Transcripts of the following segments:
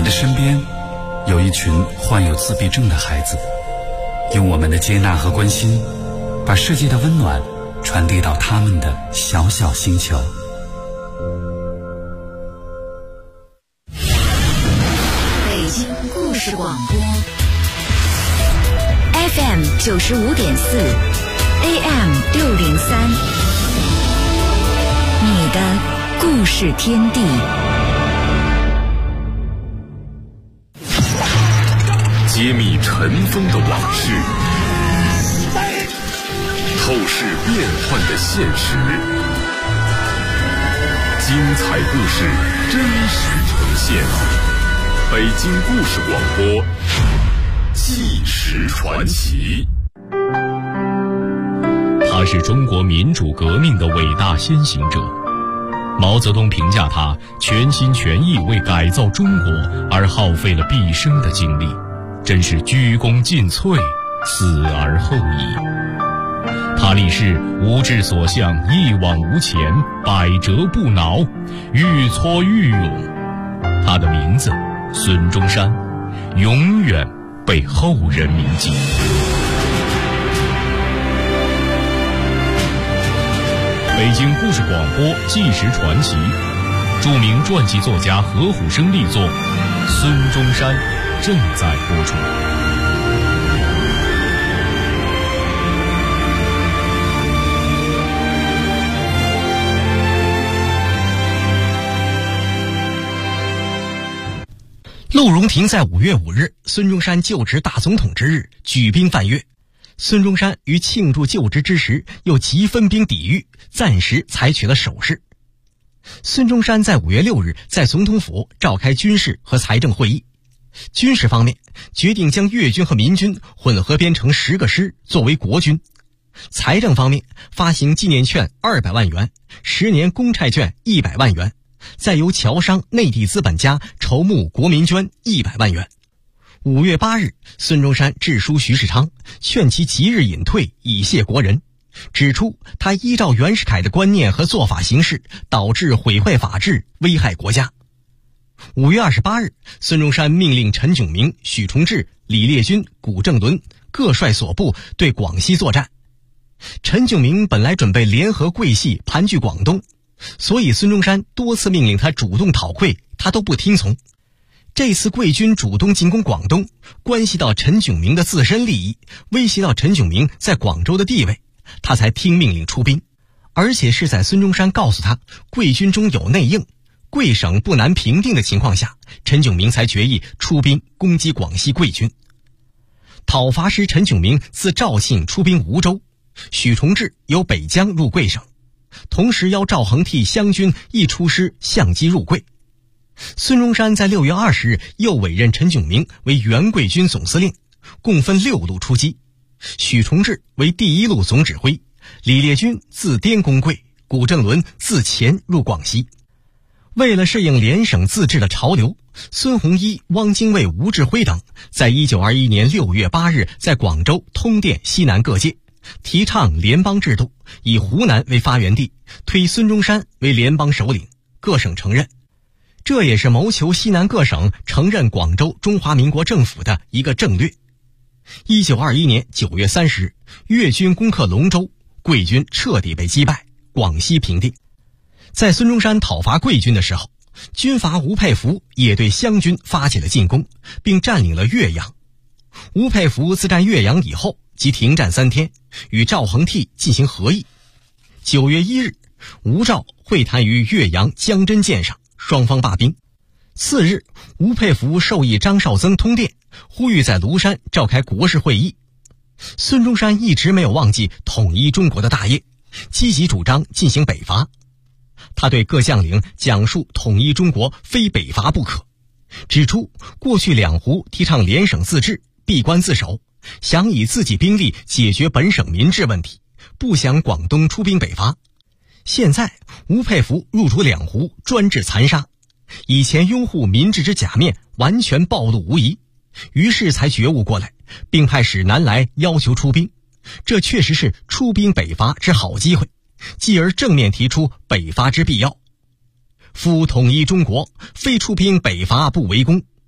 的身边有一群患有自闭症的孩子，用我们的接纳和关心，把世界的温暖传递到他们的小小星球。 北京故事广播 FM 95.4 AM 603，你的故事天地。 揭秘尘封的往事，透视变幻的现实，精彩故事真实呈现。北京故事广播，纪实传奇。 他是中国民主革命的伟大先行者。毛泽东评价他全心全意为改造中国而耗费了毕生的精力，真是鞠躬尽瘁，死而后已。他立誓无志所向，一往无前，百折不挠，愈挫愈勇。他的名字孙中山，永远被后人铭记。北京故事广播纪实传奇，著名传记作家何虎生力作《孙中山》正在播出。 陆荣廷在5月5日孙中山就职大总统之日举兵犯越，孙中山于庆祝就职之时又即分兵抵御，暂时采取了守势。孙中山在5月6日在总统府召开军事和财政会议，军事方面决定将粤军和民军混合编成10个师作为国军，财政方面发行纪念券200万元，10年公债券100万元，再由侨商内地资本家筹募国民捐100万元。5月8日，孙中山致书徐世昌，劝其即日隐退，以谢国人，指出他依照袁世凯的观念和做法行事，导致毁坏法治，危害国家。5月28日，孙中山命令陈炯明、许崇智、李烈钧、古正伦各率所部对广西作战。陈炯明本来准备联合桂系盘踞广东，所以孙中山多次命令他主动讨溃，他都不听从。这次桂军主动进攻广东，关系到陈炯明的自身利益，威胁到陈炯明在广州的地位，他才听命令出兵。而且是在孙中山告诉他桂军中有内应，桂省不难平定的情况下，陈炯明才决意出兵攻击广西桂军。讨伐时，陈炯明自肇庆出兵梧州，许崇智由北疆入桂省，同时邀赵恒惕湘军亦出师相机入桂。孙中山在6月20日又委任陈炯明为原桂军总司令，共分6路出击，许崇智为第1路总指挥，李烈钧自滇攻桂，古正伦自黔入广西。为了适应联省自治的潮流，孙洪一、汪精卫、吴志辉等在1921年6月8日在广州通电西南各界，提倡联邦制度，以湖南为发源地，推孙中山为联邦首领，各省承认。这也是谋求西南各省承认广州中华民国政府的一个政略。1921年9月30日，粤军攻克龙州，桂军彻底被击败，广西平定。在孙中山讨伐桂军的时候，军阀吴佩孚也对湘军发起了进攻，并占领了岳阳。吴佩孚自占岳阳以后，即停战3天，与赵恒惕进行和议。9月1日，吴赵会谈于岳阳江真舰上，双方罢兵。次日，吴佩孚授意张绍曾通电，呼吁在庐山召开国事会议。孙中山一直没有忘记统一中国的大业，积极主张进行北伐。他对各将领讲述统一中国非北伐不可，指出过去两湖提倡联省自治，闭关自守，想以自己兵力解决本省民治问题，不想广东出兵北伐。现在吴佩孚入主两湖，专制残杀，以前拥护民治之假面完全暴露无遗，于是才觉悟过来，并派使南来要求出兵。这确实是出兵北伐之好机会，继而正面提出北伐之必要。夫统一中国，非出兵北伐不为功。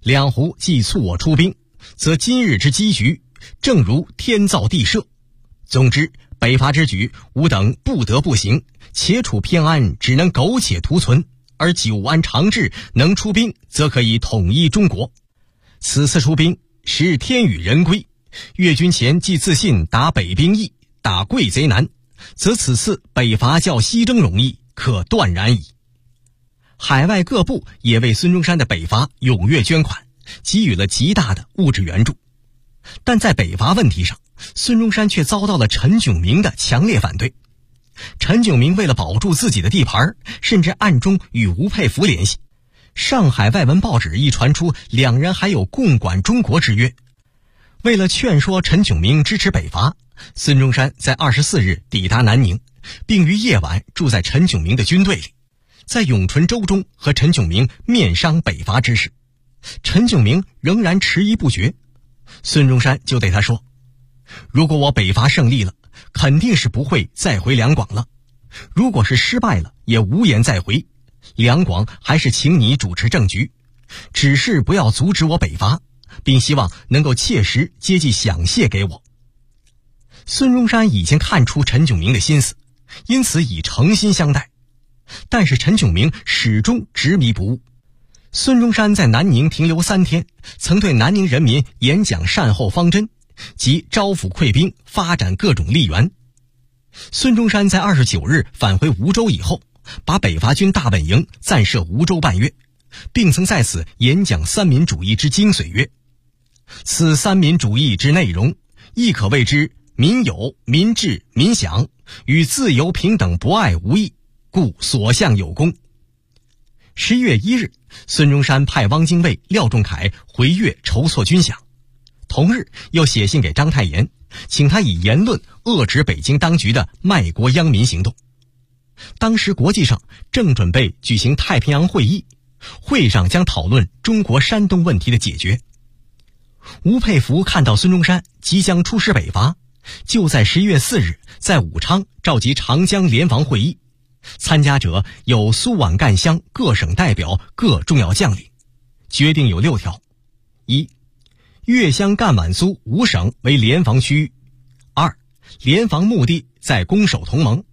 两湖既促我出兵，则今日之机局，正如天造地设。总之，北伐之举，吾等不得不行。且处偏安，只能苟且图存；而久安长治，能出兵，则可以统一中国。此次出兵，实天与人归。越军前既自信打北兵易，打贵贼难，则此次北伐较西征容易，可断然矣。海外各部也为孙中山的北伐踊跃捐款，给予了极大的物质援助。但在北伐问题上，孙中山却遭到了陈炯明的强烈反对。陈炯明为了保住自己的地盘，甚至暗中与吴佩孚联系。上海外文报纸一传出两人还有共管中国之约。为了劝说陈炯明支持北伐，孙中山在24日抵达南宁，并于夜晚住在陈炯明的军队里，在永淳州中和陈炯明面商北伐之事。陈炯明仍然迟疑不决，孙中山就对他说：如果我北伐胜利了，肯定是不会再回两广了；如果是失败了，也无颜再回。两广还是请你主持政局，只是不要阻止我北伐，并希望能够切实接济饷械给我。孙中山已经看出陈炯明的心思，因此以诚心相待。但是陈炯明始终执迷不悟。孙中山在南宁停留3天，曾对南宁人民演讲善后方针及招抚溃兵，发展各种利援。孙中山在29日返回梧州以后，把北伐军大本营暂设梧州半月，并曾在此演讲三民主义之精髓曰：此三民主义之内容，亦可谓之民有、民治、民享，与自由平等博爱无异，故所向有功。11月1日，孙中山派汪精卫、廖仲恺回粤筹措军饷，同日又写信给章太炎，请他以言论遏制北京当局的卖国殃民行动。当时国际上正准备举行太平洋会议，会上将讨论中国山东问题的解决。吴佩孚看到孙中山即将出师北伐，就在11月4日在武昌召集长江联防会议，参加者有苏皖赣湘各省代表、各重要将领。决定有6条： 1. 粤湘赣皖苏5省为联防区域； 2. 联防目的在攻守同盟；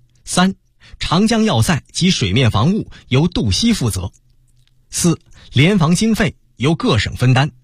3. 长江要塞及水面防务由杜西负责； 4. 联防经费由各省分担；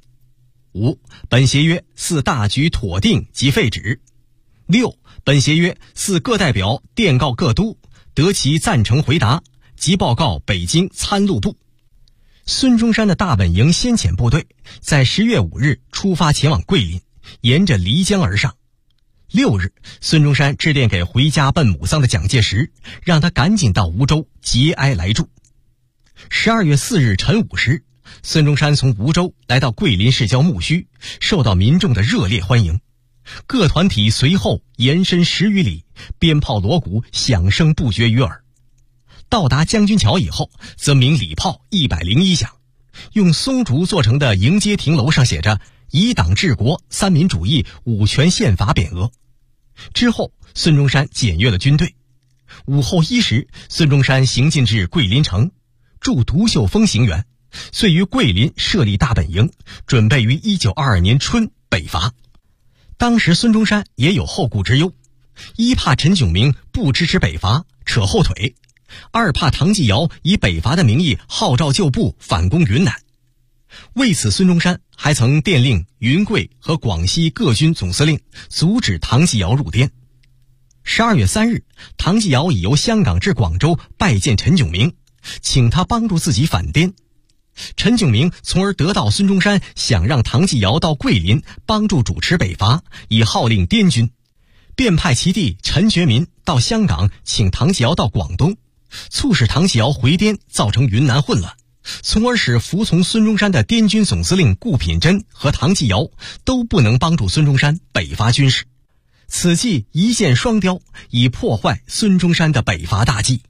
5. 本协约似大局妥定即废止； 6. 本协约似各代表电告各都，得其赞成回答，即报告北京参录部。孙中山的大本营先遣部队在10月5日出发前往桂林，沿着漓江而上。6日，孙中山致电给回家奔母丧的蒋介石，让他赶紧到梧州节哀来助。12月4日晨5时，孙中山从梧州来到桂林市郊木须，受到民众的热烈欢迎。各团体随后延伸10余里，鞭炮锣鼓响声不绝于耳。到达将军桥以后，则鸣礼炮101响，用松竹做成的迎接亭楼上写着以党治国、三民主义、五权宪法匾额。之后，孙中山检阅了军队。午后1时，孙中山行进至桂林城，驻独秀峰行辕，遂于桂林设立大本营，准备于1922年春北伐。当时孙中山也有后顾之忧：一怕陈炯明不支持北伐，扯后腿；二怕唐继尧以北伐的名义号召旧部反攻云南。为此，孙中山还曾电令云贵和广西各军总司令阻止唐继尧入滇。12月3日，唐继尧已由香港至广州拜见陈炯明，请他帮助自己反滇。陈炯明从而得到孙中山想让唐继尧到桂林帮助主持北伐，以号令滇军，便派其弟陈觉民到香港请唐继尧到广东，促使唐继尧回滇，造成云南混乱，从而使服从孙中山的滇军总司令顾品珍和唐继尧都不能帮助孙中山北伐军事。此计一箭双雕，以破坏孙中山的北伐大计。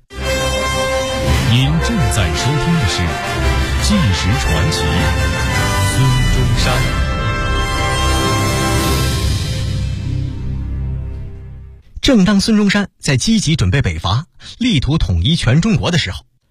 您正在收听的是《纪实传奇》，孙中山。正当孙中山在积极准备北伐，力图统一全中国的时候，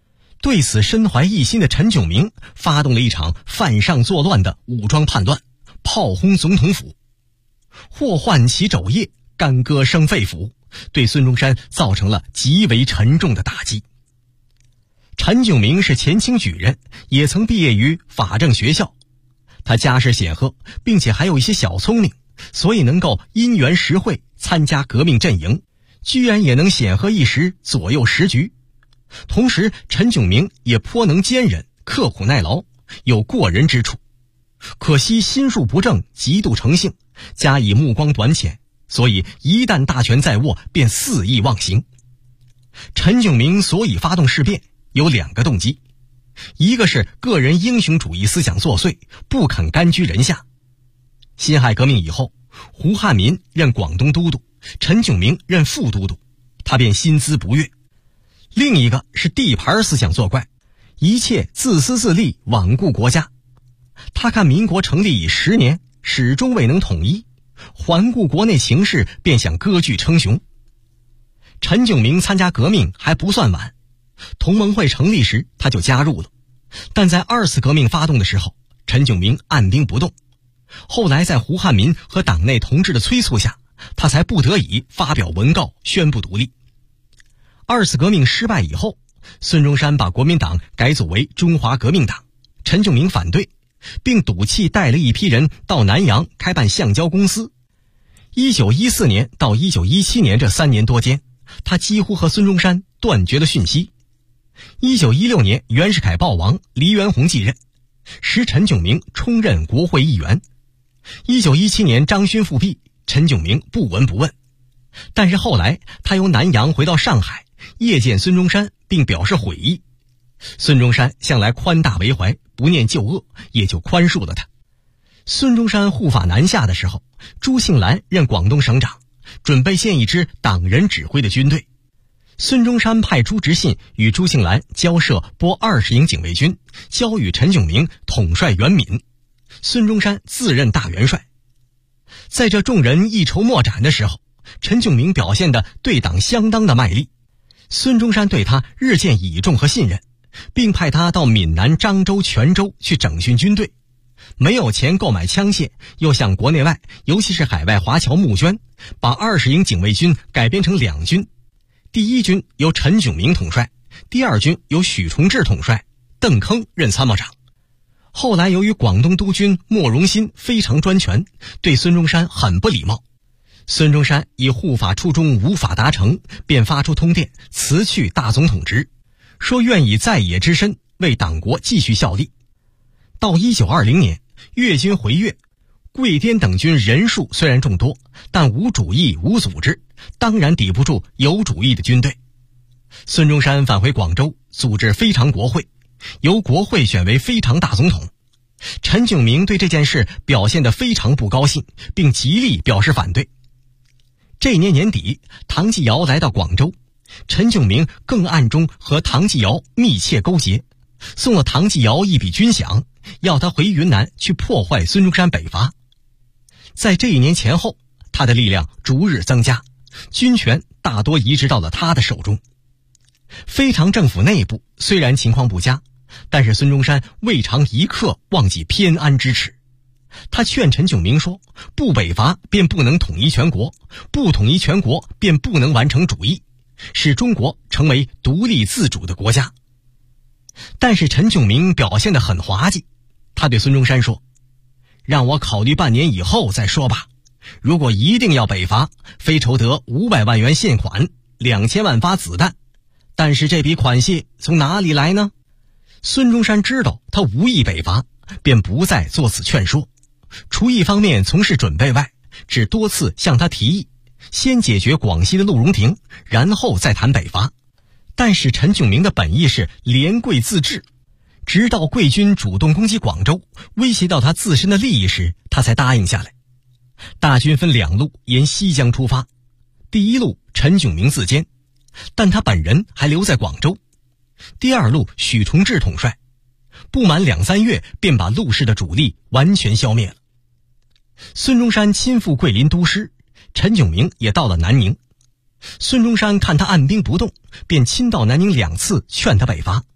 对此身怀异心的陈炯明发动了一场犯上作乱的武装叛乱，炮轰总统府，祸患其肘腋，干戈伤肺腑，对孙中山造成了极为沉重的打击。陈炯明是前清举人，也曾毕业于法政学校，他家世显赫，并且还有一些小聪明，所以能够因缘实惠参加革命阵营，居然也能显赫一时，左右时局。同时陈炯明也颇能坚忍，刻苦耐劳，有过人之处。可惜心术不正，极度成性，加以目光短浅，所以一旦大权在握，便肆意妄行。陈炯明所以发动事变有2个动机，一个是个人英雄主义思想作祟，不肯甘居人下。辛亥革命以后，胡汉民任广东都督，陈炯明任副都督，他便心资不悦。另一个是地盘思想作怪，一切自私自利，罔顾国家。他看民国成立已10年，始终未能统一，环顾国内情势，便想割据称雄。陈炯明参加革命还不算晚，同盟会成立时他就加入了，但在2次革命发动的时候，陈炯明按兵不动。后来在胡汉民和党内同志的催促下，他才不得已发表文告宣布独立。2次革命失败以后，孙中山把国民党改组为中华革命党，陈炯明反对，并赌气带了一批人到南洋开办橡胶公司。1914年到1917年这3年多间，他几乎和孙中山断绝了讯息。1916年袁世凯暴亡，黎元洪继任，时陈炯明充任国会议员。1917年张勋复辟，陈炯明不闻不问。但是后来他由南洋回到上海，夜见孙中山，并表示悔意。孙中山向来宽大为怀，不念旧恶，也就宽恕了他。孙中山护法南下的时候，朱庆澜任广东省长，准备建一支党人指挥的军队。孙中山派朱执信与朱庆澜交涉拨20营警卫军，交与陈炯明统帅袁闽，孙中山自任大元帅。在这众人一筹莫展的时候，陈炯明表现得对党相当的卖力，孙中山对他日渐倚重和信任，并派他到闽南漳州、泉州去整训军队。没有钱购买枪械，又向国内外，尤其是海外华侨募捐，把20营警卫军改编成2军。第1军由陈炯明统帅，第2军由许崇智统帅，邓铿任参谋长。后来由于广东督军莫荣新非常专权，对孙中山很不礼貌，孙中山以护法初衷无法达成，便发出通电辞去大总统职，说愿以在野之身为党国继续效力。到1920年，粤军回粤，桂滇等军人数虽然众多，但无主义无组织，当然抵不住有主义的军队。孙中山返回广州，组织非常国会，由国会选为非常大总统。陈炯明对这件事表现得非常不高兴，并极力表示反对。这年年底，唐继尧来到广州，陈炯明更暗中和唐继尧密切勾结，送了唐继尧一笔军饷，要他回云南去破坏孙中山北伐。在这1年前后，他的力量逐日增加，军权大多移植到了他的手中。非常政府内部虽然情况不佳，但是孙中山未尝一刻忘记偏安之耻。他劝陈炯明说，不北伐便不能统一全国，不统一全国便不能完成主义，使中国成为独立自主的国家。但是陈炯明表现得很滑稽，他对孙中山说，让我考虑半年以后再说吧，如果一定要北伐，非筹得500万元现款，2000万发子弹，但是这笔款项从哪里来呢？孙中山知道他无意北伐，便不再作此劝说，除一方面从事准备外，只多次向他提议先解决广西的陆荣廷，然后再谈北伐。但是陈炯明的本意是联桂自治，直到桂军主动攻击广州，威胁到他自身的利益时，他才答应下来。大军分2路沿西江出发，第1路陈炯明自坚，但他本人还留在广州。第2路许崇智统帅，不满2、3月便把陆氏的主力完全消灭了。孙中山亲赴桂林督师，陈炯明也到了南宁。孙中山看他按兵不动，便亲到南宁2次劝他北伐。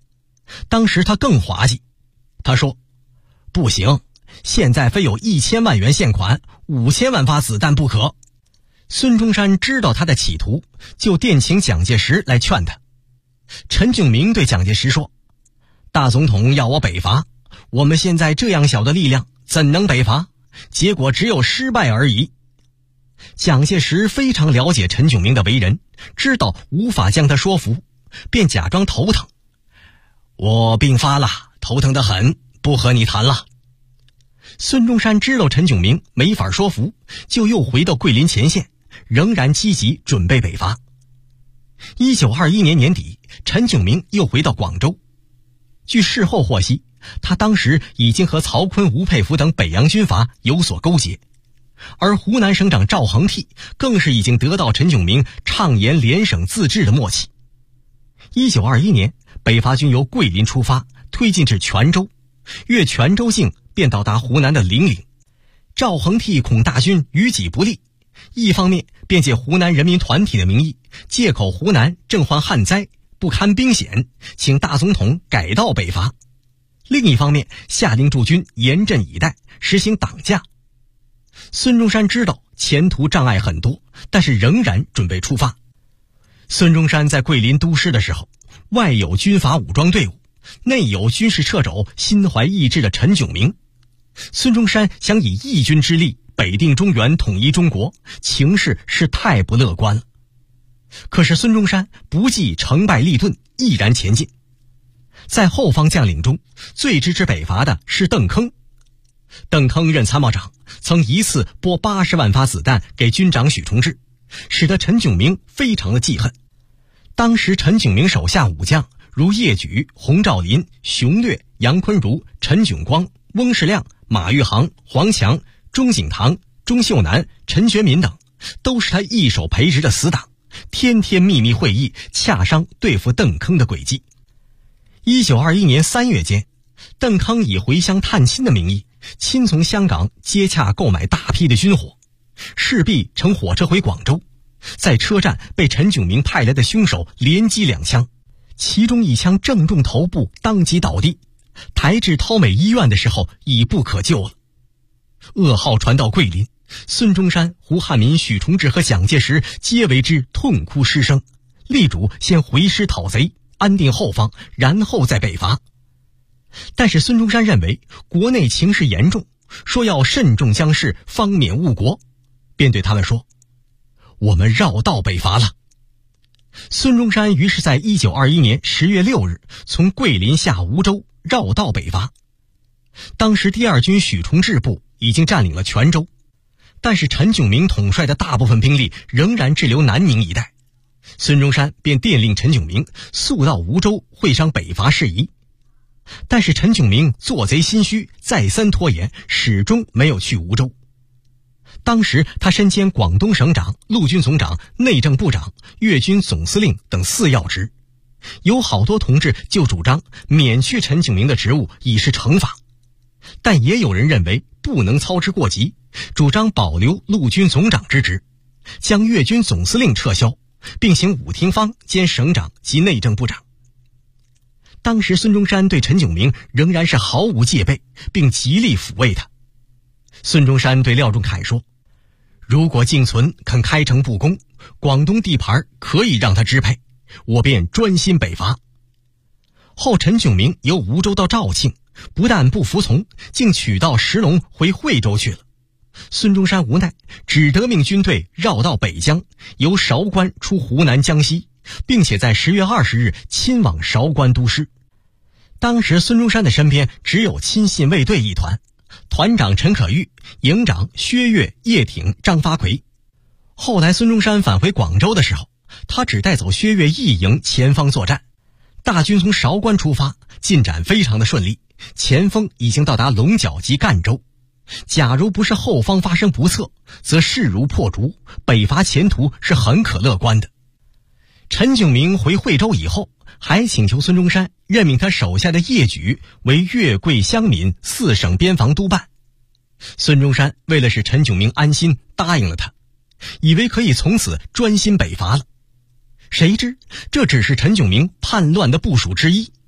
当时他更滑稽，他说：“不行，现在非有1000万元现款，5000万发子弹不可。”孙中山知道他的企图，就电请蒋介石来劝他。陈炯明对蒋介石说：“大总统要我北伐，我们现在这样小的力量，怎能北伐？结果只有失败而已。”蒋介石非常了解陈炯明的为人，知道无法将他说服，便假装头疼：“我病发了，头疼得很，不和你谈了。”孙中山知道陈炯明没法说服，就又回到桂林前线，仍然积极准备北伐。1921年年底，陈炯明又回到广州。据事后获悉，他当时已经和曹锟、吴佩孚等北洋军阀有所勾结，而湖南省长赵恒惕更是已经得到陈炯明倡言联省自治的默契。1921年，北伐军由桂林出发，推进至泉州，越泉州境便到达湖南的零陵。赵恒惕恐大军于己不利，一方面便借湖南人民团体的名义，借口湖南正患旱灾，不堪兵险，请大总统改道北伐；另一方面下令驻军严阵以待，实行党价。孙中山知道前途障碍很多，但是仍然准备出发。孙中山在桂林督师的时候，外有军阀武装队伍，内有军事掣肘、心怀异志的陈炯明。孙中山想以义军之力北定中原，统一中国，情势是太不乐观了。可是孙中山不计成败利钝，毅然前进。在后方将领中，最支持北伐的是邓铿。邓铿任参谋长，曾一次拨80万发子弹给军长许崇智，使得陈炯明非常的记恨。当时陈炯明手下武将如叶举、洪兆麟、熊略、杨坤如、陈炯光、翁世亮、马玉航、黄强、钟景堂、钟秀南、陈觉民等，都是他一手培植的死党，天天秘密会议，洽商对付邓铿的诡计。1921年3月间，邓铿以回乡探亲的名义，亲从香港接洽购买大批的军火，势必乘火车回广州，在车站被陈炯明派来的凶手连击2枪，其中1枪正中头部，当即倒地，抬至涛美医院的时候已不可救了。噩耗传到桂林，孙中山、胡汉民、许崇智和蒋介石皆为之痛哭失声，力主先回师讨贼，安定后方，然后再北伐。但是孙中山认为国内情势严重，说要慎重将事，方免误国，便对他们说：“我们绕道北伐了。”孙中山于是在1921年10月6日从桂林下梧州，绕道北伐。当时第2军许崇智部已经占领了泉州，但是陈炯明统帅的大部分兵力仍然滞留南宁一带。孙中山便电令陈炯明速到梧州会商北伐事宜。但是陈炯明做贼心虚，再三拖延，始终没有去梧州。当时他身兼广东省长、陆军总长、内政部长、粤军总司令等4要职，有好多同志就主张免去陈炯明的职务以示惩罚，但也有人认为不能操之过急，主张保留陆军总长之职，将粤军总司令撤销，并请伍廷芳兼省长及内政部长。当时孙中山对陈炯明仍然是毫无戒备，并极力抚慰他。孙中山对廖仲恺说：“如果敬存肯开诚布公，广东地盘可以让他支配，我便专心北伐。”后陈炯明由梧州到肇庆，不但不服从，竟取道石龙回惠州去了。孙中山无奈，只得命军队绕道北疆，由韶关出湖南江西，并且在10月20日亲往韶关督师。当时孙中山的身边只有亲信卫队一团，团长陈可玉，营长薛岳、叶挺、张发奎。后来孙中山返回广州的时候，他只带走薛岳一营前方作战。大军从韶关出发，进展非常的顺利，前锋已经到达龙角及赣州。假如不是后方发生不测，则势如破竹，北伐前途是很可乐观的。陈炯明回惠州以后，还请求孙中山任命他手下的叶举为粤桂湘闽4省边防督办。孙中山为了使陈炯明安心，答应了他，以为可以从此专心北伐了。谁知这只是陈炯明叛乱的部署之一。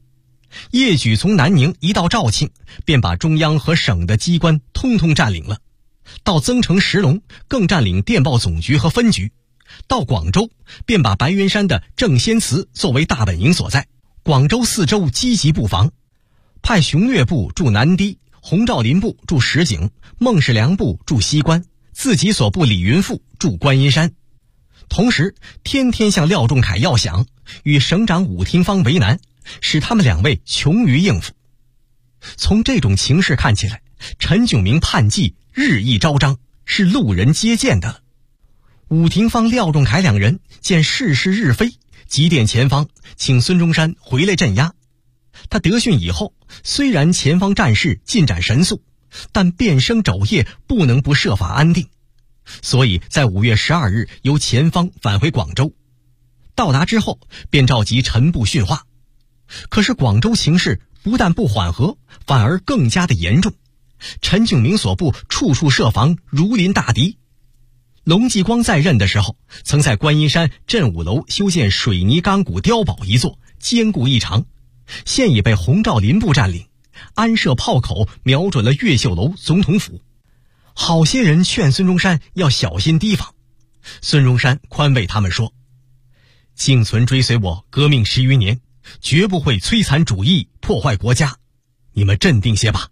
叶举从南宁一到肇庆，便把中央和省的机关通通占领了。到增城石龙，更占领电报总局和分局。到广州，便把白云山的正仙祠作为大本营所在。广州四周积极布防，派熊略部驻南堤，洪兆麟部驻石井，孟世良部驻西关，自己所部李云富驻观音山。同时天天向廖仲恺要饷，与省长伍廷芳为难，使他们两位穷于应付。从这种情势看起来，陈炯明叛计日益昭彰，是路人皆见的了。伍廷芳、廖仲恺两人见事势日非，急电前方，请孙中山回来镇压。他得讯以后，虽然前方战事进展神速，但变生肘腋，不能不设法安定，所以在5月12日由前方返回广州。到达之后，便召集陈部训话。可是广州情势不但不缓和，反而更加的严重。陈炯明所部处处设防，如临大敌。龙继光在任的时候，曾在观音山镇武楼修建水泥钢骨碉堡一座，坚固异常，现已被洪兆麟部占领，安设炮口，瞄准了越秀楼总统府。好些人劝孙中山要小心提防，孙中山宽慰他们说：幸存追随我革命10余年，绝不会摧残主义，破坏国家，你们镇定些吧。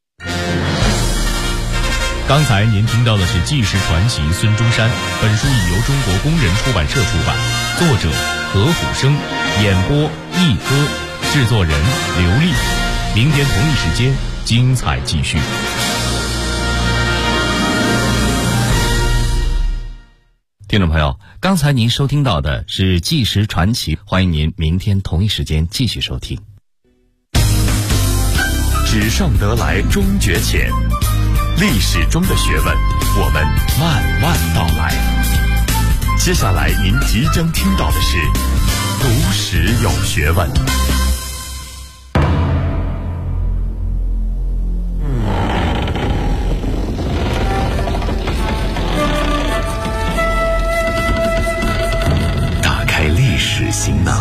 刚才您听到的是纪实传奇孙中山，本书已由中国工人出版社出版，作者何虎生，演播一哥，制作人刘丽。明天同一时间精彩继续。 听众朋友，刚才您收听到的是纪实传奇，欢迎您明天同一时间继续收听。 纸上得来终觉浅，历史中的学问，我们慢慢道来。接下来您即将听到的是读史有学问。打开历史行囊，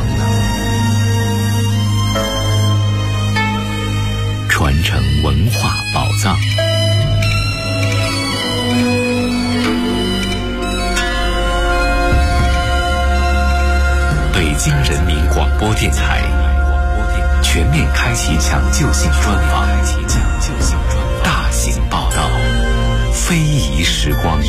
传承文化宝藏。北京人民广播电台全面开启抢救性专访，大型报道，非遗时光。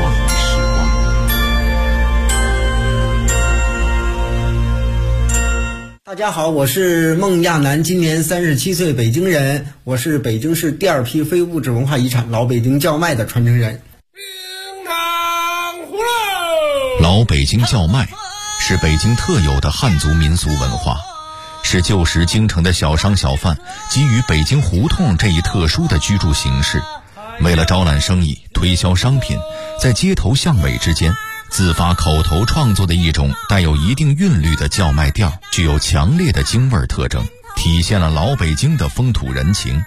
大家好，我是孟亚楠，今年37岁，北京人。我是北京市第2批非物质文化遗产老北京叫卖的传承人。 老北京叫卖是北京特有的汉族民俗文化，是旧时京城的小商小贩给予北京胡同这一特殊的居住形式，为了招揽生意、推销商品，在街头巷尾之间自发口头创作的一种带有一定韵律的叫卖调，具有强烈的京味特征，体现了老北京的风土人情。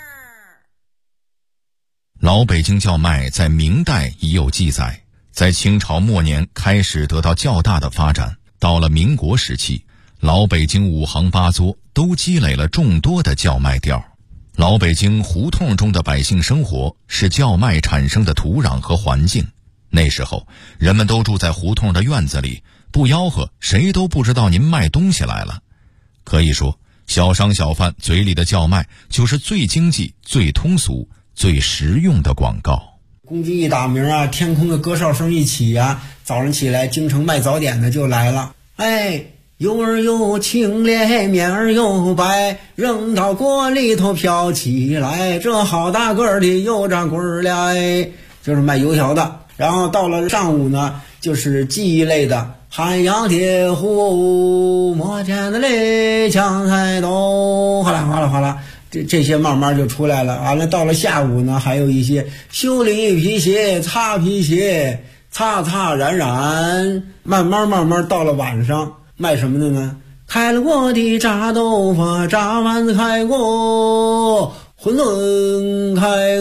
老北京叫卖在明代已有记载，在清朝末年开始得到较大的发展，到了民国时期，老北京5行8作都积累了众多的叫卖调。老北京胡同中的百姓生活是叫卖产生的土壤和环境。那时候人们都住在胡同的院子里，不吆喝谁都不知道您卖东西来了。可以说小商小贩嘴里的叫卖就是最经济、最通俗、最实用的广告。 公鸡一打鸣啊，天空的歌哨声一起啊，早上起来京城卖早点的就来了。哎，油儿又清咧，面儿又白，扔到锅里头飘起来，这好大个儿的油炸棍儿了，哎，就是卖油条的。然后到了上午呢，就是技艺类的，汉阳铁壶，磨天的泪，抢菜豆，哗啦哗啦哗啦，这些慢慢就出来了。完了到了下午呢，还有一些修理皮鞋、擦皮鞋，擦擦染染，慢慢到了晚上卖什么的呢？开了锅的炸豆腐，炸丸子开锅，馄饨开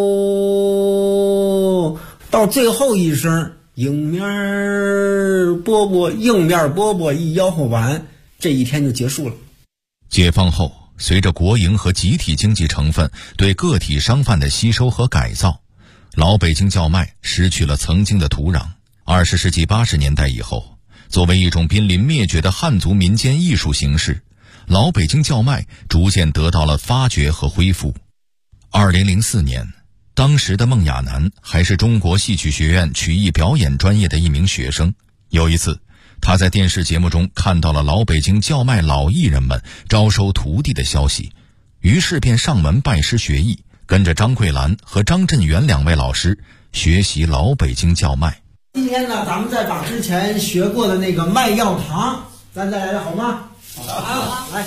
锅，到最后一声硬面饽饽一吆喝完，这一天就结束了。 解放后， 随着国营和集体经济成分对个体商贩的吸收和改造，老北京叫卖失去了曾经的土壤。20世纪80年代以后，作为一种濒临灭绝的汉族民间艺术形式，老北京叫卖逐渐得到了发掘和恢复。2004年，当时的孟亚楠还是中国戏曲学院曲艺表演专业的一名学生。有一次，他在电视节目中看到了老北京叫卖老艺人们招收徒弟的消息，于是便上门拜师学艺，跟着张桂兰和张振元2位老师学习老北京叫卖。 今天呢，咱们再把之前学过的那个卖药堂，咱再来了好吗？好，来。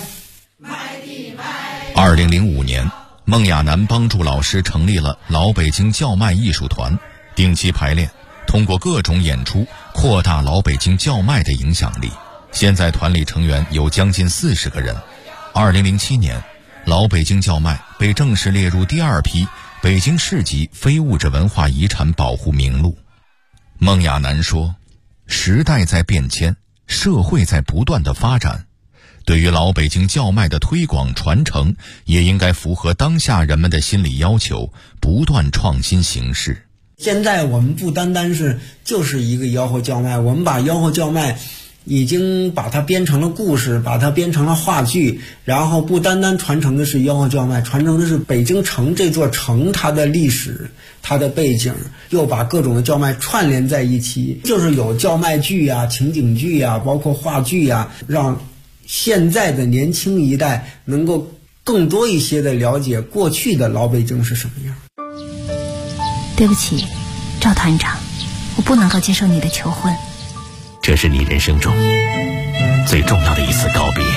2005年，孟亚楠帮助老师成立了老北京叫卖艺术团，定期排练，通过各种演出扩大老北京叫卖的影响力。现在团里成员有将近40个人。2007年，老北京叫卖被正式列入第2批北京市级非物质文化遗产保护名录。孟亚楠说，时代在变迁，社会在不断的发展，对于老北京叫卖的推广传承，也应该符合当下人们的心理要求，不断创新形式。 现在我们不单单就是一个吆喝叫卖，我们把吆喝叫卖已经把它编成了故事，把它编成了话剧，然后不单单传承的是吆喝叫卖，传承的是北京城这座城它的历史，它的背景，又把各种的叫卖串联在一起，就是有叫卖剧啊、情景剧啊，包括话剧啊，让现在的年轻一代能够更多一些的了解过去的老北京是什么样。 对不起，赵团长，我不能够接受你的求婚。 这是你人生中最重要的一次告别，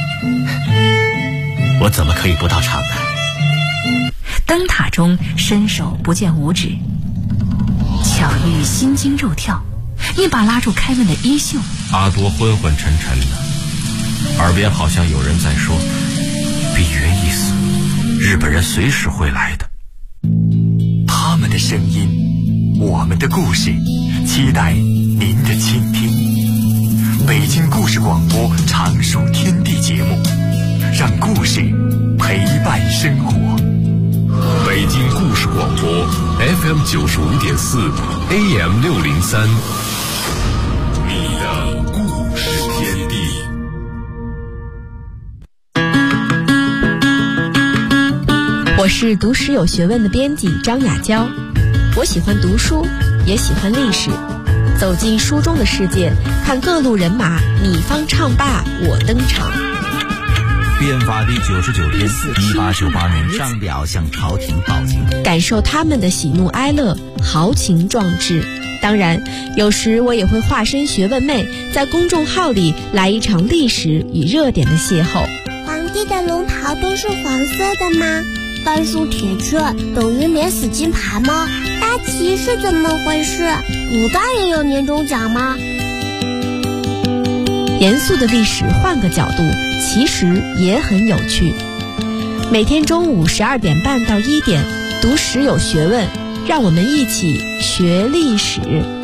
我怎么可以不到场呢？ 灯塔中伸手不见五指，巧遇心惊肉跳，一把拉住开门的衣袖。 阿多昏昏沉沉的，耳边好像有人在说：比约一死，日本人随时会来的。 他们的声音，我们的故事，期待您的倾听。北京故事广播常数天地节目，让故事陪伴生活。 北京故事广播 FM 95.4 AM 603，你的故事天地。 我是读史有学问的编辑张雅娇，我喜欢读书，也喜欢历史。走进书中的世界，看各路人马，你方唱罢我登场。 变法第99天，1898年上表向朝廷报警， 感受他们的喜怒哀乐，豪情壮志。当然，有时我也会化身学问妹，在公众号里来一场历史与热点的邂逅。 皇帝的龙袍都是黄色的吗？半素铁券等于免死金牌吗？大旗是怎么回事？古代也有年终奖吗？ 严肃的历史换个角度，其实也很有趣。每天中午12点半到1点，读史有学问，让我们一起学历史。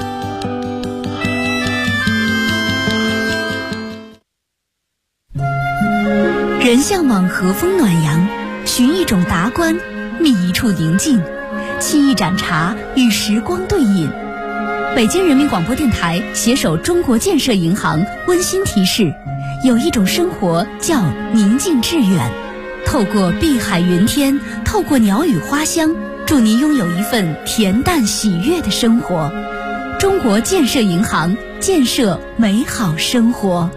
人向往和风暖阳，寻一种达观，觅一处宁静，沏一盏茶，与时光对饮。北京人民广播电台携手中国建设银行温馨提示：有一种生活叫宁静致远。透过碧海云天，透过鸟语花香，祝您拥有一份恬淡喜悦的生活。中国建设银行，建设美好生活。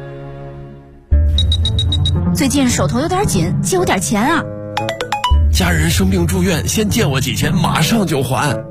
最近手头有点紧，借我点钱啊！ 家人生病住院，先借我几千，马上就还。